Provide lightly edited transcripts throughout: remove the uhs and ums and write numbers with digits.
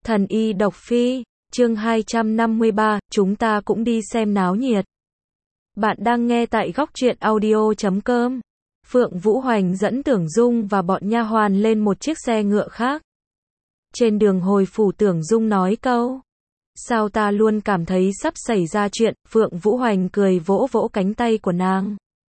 Thần y độc phi, chương 253, chúng ta cũng đi xem náo nhiệt. Bạn đang nghe tại góc truyện audio.com. Phượng Vũ Hoành dẫn Tưởng Dung và bọn nha hoàn lên một chiếc xe ngựa khác. Trên đường hồi phủ, Tưởng Dung nói câu: sao ta luôn cảm thấy sắp xảy ra chuyện. Phượng Vũ Hoành cười vỗ vỗ cánh tay của nàng,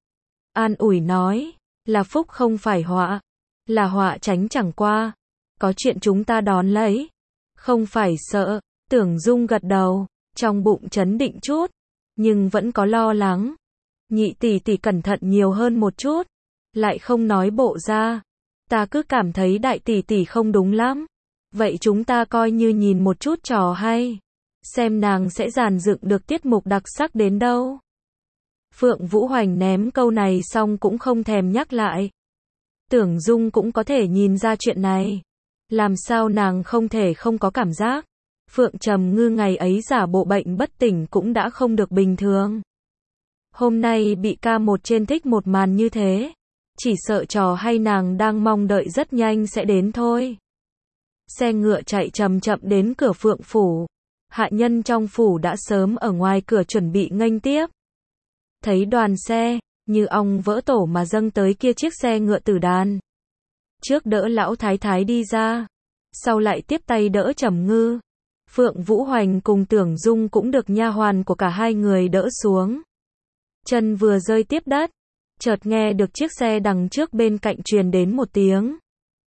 an ủi nói: là phúc không phải họa, là họa tránh chẳng qua, có chuyện chúng ta đón lấy, không phải sợ. Tưởng Dung gật đầu, trong bụng trấn định chút, nhưng vẫn có lo lắng. Nhị tỷ tỷ cẩn thận nhiều hơn một chút, lại không nói bộ ra. Ta cứ cảm thấy đại tỷ tỷ không đúng lắm. Vậy chúng ta coi như nhìn một chút trò hay, xem nàng sẽ dàn dựng được tiết mục đặc sắc đến đâu. Phượng Vũ Hoành ném câu này xong cũng không thèm nhắc lại. Tưởng Dung cũng có thể nhìn ra chuyện này. Làm sao nàng không thể không có cảm giác. Phượng Trầm Ngư ngày ấy giả bộ bệnh bất tỉnh cũng đã không được bình thường. Hôm nay bị ca một trên thích một màn như thế. Chỉ sợ trò hay nàng đang mong đợi rất nhanh sẽ đến thôi. Xe ngựa chạy chậm chậm đến cửa Phượng Phủ. Hạ nhân trong phủ đã sớm ở ngoài cửa chuẩn bị nghênh tiếp. Thấy đoàn xe, như ong vỡ tổ mà dâng tới kia chiếc xe ngựa tử đàn. Trước đỡ lão thái thái đi ra, sau lại tiếp tay đỡ Trầm Ngư. Phượng Vũ Hoành cùng Tưởng Dung cũng được nha hoàn của cả hai người đỡ xuống. Chân vừa rơi tiếp đất, chợt nghe được chiếc xe đằng trước bên cạnh truyền đến một tiếng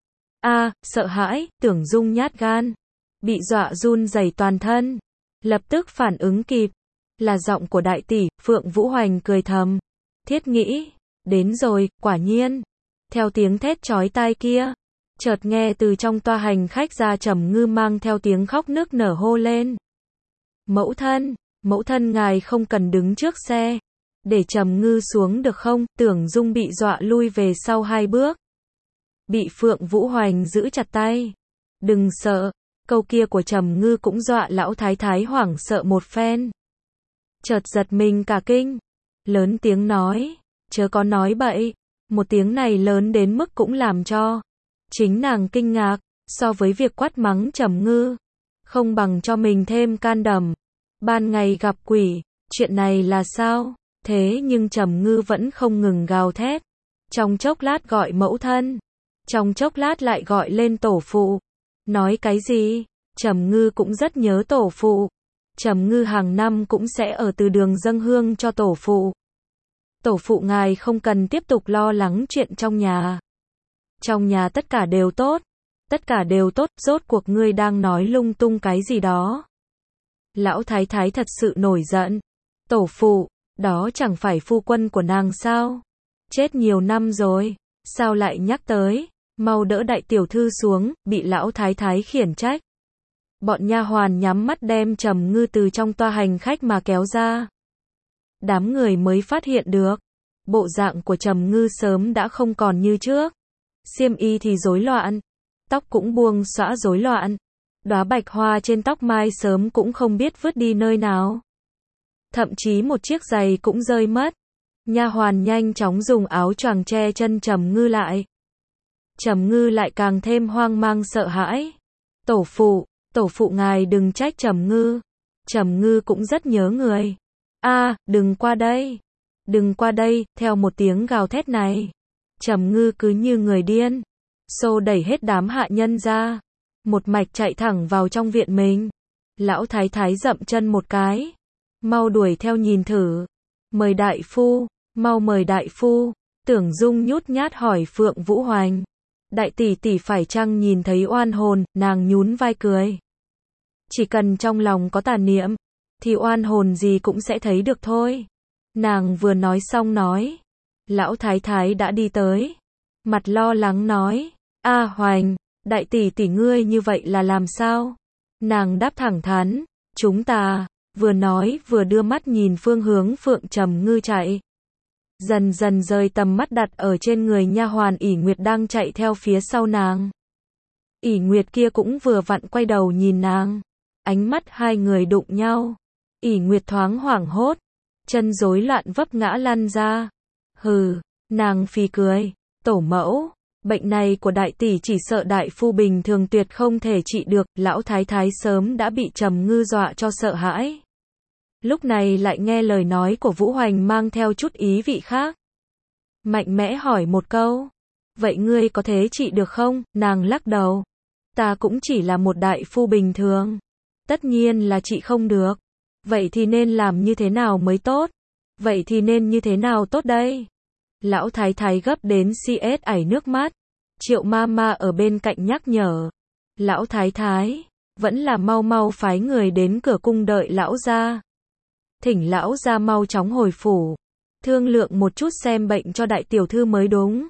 a, sợ hãi. Tưởng Dung nhát gan, bị dọa run rẩy toàn thân, lập tức phản ứng kịp, là giọng của đại tỷ. Phượng Vũ Hoành cười thầm, thiết nghĩ, đến rồi. Quả nhiên, theo tiếng thét chói tai kia, chợt nghe từ trong toa hành khách ra Trầm Ngư mang theo tiếng khóc nức nở hô lên: mẫu thân ngài không cần đứng trước xe, để Trầm Ngư xuống được không? Tưởng Dung bị dọa lui về sau 2 bước, bị Phượng Vũ Hoành giữ chặt tay. Đừng sợ. Câu kia của Trầm Ngư cũng dọa lão thái thái hoảng sợ một phen, chợt giật mình cả kinh, lớn tiếng nói: chớ có nói bậy. Một tiếng này lớn đến mức cũng làm cho chính nàng kinh ngạc. So với việc quát mắng Trầm Ngư, không bằng cho mình thêm can đảm. Ban ngày gặp quỷ, chuyện này là sao? Thế nhưng Trầm Ngư vẫn không ngừng gào thét. Trong chốc lát gọi mẫu thân, trong chốc lát lại gọi lên tổ phụ. Nói cái gì? Trầm Ngư cũng rất nhớ tổ phụ. Trầm Ngư hàng năm cũng sẽ ở từ đường dâng hương cho tổ phụ. Tổ phụ ngài không cần tiếp tục lo lắng chuyện trong nhà. Trong nhà tất cả đều tốt. Tất cả đều tốt. Rốt cuộc ngươi đang nói lung tung cái gì đó? Lão thái thái thật sự nổi giận. Tổ phụ, đó chẳng phải phu quân của nàng sao? Chết nhiều năm rồi, sao lại nhắc tới? Mau đỡ đại tiểu thư xuống. Bị lão thái thái khiển trách. Bọn nha hoàn nhắm mắt đem Trầm Ngư từ trong toa hành khách mà kéo ra. Đám người mới phát hiện được, bộ dạng của Trầm Ngư sớm đã không còn như trước. Xiêm y thì rối loạn, tóc cũng buông xõa rối loạn, đóa bạch hoa trên tóc mai sớm cũng không biết vứt đi nơi nào. Thậm chí một chiếc giày cũng rơi mất. Nha hoàn nhanh chóng dùng áo choàng che chân Trầm Ngư lại. Trầm Ngư lại càng thêm hoang mang sợ hãi. Tổ phụ ngài đừng trách Trầm Ngư. Trầm Ngư cũng rất nhớ người. Đừng qua đây. Đừng qua đây. Theo một tiếng gào thét này, Trầm Ngư cứ như người điên, xô đẩy hết đám hạ nhân ra, một mạch chạy thẳng vào trong viện mình. Lão thái thái dậm chân một cái. Mau đuổi theo nhìn thử. Mời đại phu, mau mời đại phu. Tưởng Dung nhút nhát hỏi Phượng Vũ Hoành: đại tỷ tỷ phải chăng nhìn thấy oan hồn? Nàng nhún vai cười. Chỉ cần trong lòng có tà niệm, thì oan hồn gì cũng sẽ thấy được thôi. Nàng vừa nói xong nói, lão thái thái đã đi tới, mặt lo lắng nói: Hoành, đại tỷ tỷ ngươi như vậy là làm sao? Nàng đáp thẳng thắn: chúng ta. Vừa nói vừa đưa mắt nhìn phương hướng Phượng Trầm Ngư chạy. Dần dần rời tầm mắt đặt ở trên người nha hoàn ỷ Nguyệt đang chạy theo phía sau nàng. ỷ Nguyệt kia cũng vừa vặn quay đầu nhìn nàng. Ánh mắt hai người đụng nhau. ỷ Nguyệt thoáng hoảng hốt, chân rối loạn vấp ngã lăn ra. Hừ, nàng phì cười. Tổ mẫu, Bệnh này của đại tỷ chỉ sợ đại phu bình thường tuyệt không thể trị được, lão thái thái sớm đã bị Trầm Ngư dọa cho sợ hãi. Lúc này lại nghe lời nói của Vũ Hoành mang theo chút ý vị khác. Mạnh mẽ hỏi một câu. Vậy ngươi có thế trị được không? Nàng lắc đầu. Ta cũng chỉ là một đại phu bình thường. Tất nhiên là trị không được. Vậy thì nên làm như thế nào mới tốt? Vậy thì nên như thế nào tốt đây? Lão thái thái gấp đến CS ảy nước mắt. Triệu Mama ở bên cạnh nhắc nhở. Lão thái thái, vẫn là mau mau phái người đến cửa cung đợi lão gia. Thỉnh lão gia mau chóng hồi phủ. Thương lượng một chút xem bệnh cho đại tiểu thư mới đúng.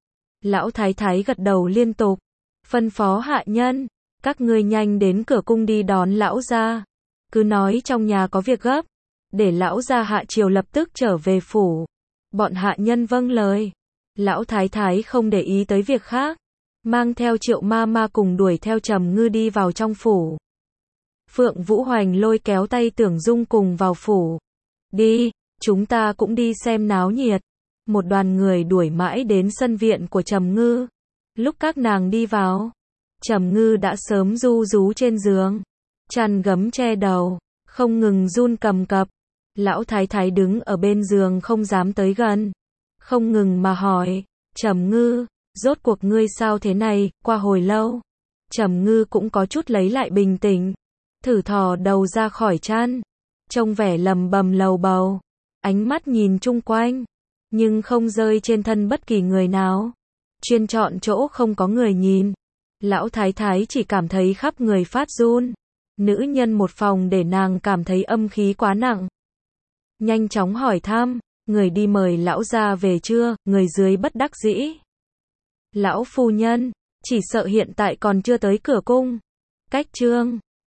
Lão thái thái gật đầu liên tục. Phân phó hạ nhân. Các ngươi nhanh đến cửa cung đi đón lão gia. Cứ nói trong nhà có việc gấp. Để lão gia hạ chiều lập tức trở về phủ. Bọn hạ nhân vâng lời. Lão thái thái không để ý tới việc khác. Mang theo Triệu Mama cùng đuổi theo Trầm Ngư đi vào trong phủ. Phượng Vũ Hoành lôi kéo tay Tưởng Dung cùng vào phủ. Đi, chúng ta cũng đi xem náo nhiệt. Một đoàn người đuổi mãi đến sân viện của Trầm Ngư. Lúc các nàng đi vào, Trầm Ngư đã sớm ru rú trên giường. Chăn gấm che đầu, không ngừng run cầm cập. Lão thái thái đứng ở bên giường không dám tới gần. Không ngừng mà hỏi, Trầm Ngư, rốt cuộc ngươi sao thế này? Qua hồi lâu, Trầm Ngư cũng có chút lấy lại bình tĩnh. Thử thò đầu ra khỏi chăn. Trông vẻ lầm bầm lầu bầu. Ánh mắt nhìn chung quanh. Nhưng không rơi trên thân bất kỳ người nào. Chuyên chọn chỗ không có người nhìn. Lão thái thái chỉ cảm thấy khắp người phát run. Nữ nhân một phòng để nàng cảm thấy âm khí quá nặng. Nhanh chóng hỏi thăm. Người đi mời lão gia về chưa? Người dưới bất đắc dĩ. Lão phu nhân, chỉ sợ hiện tại còn chưa tới cửa cung. Cách trương.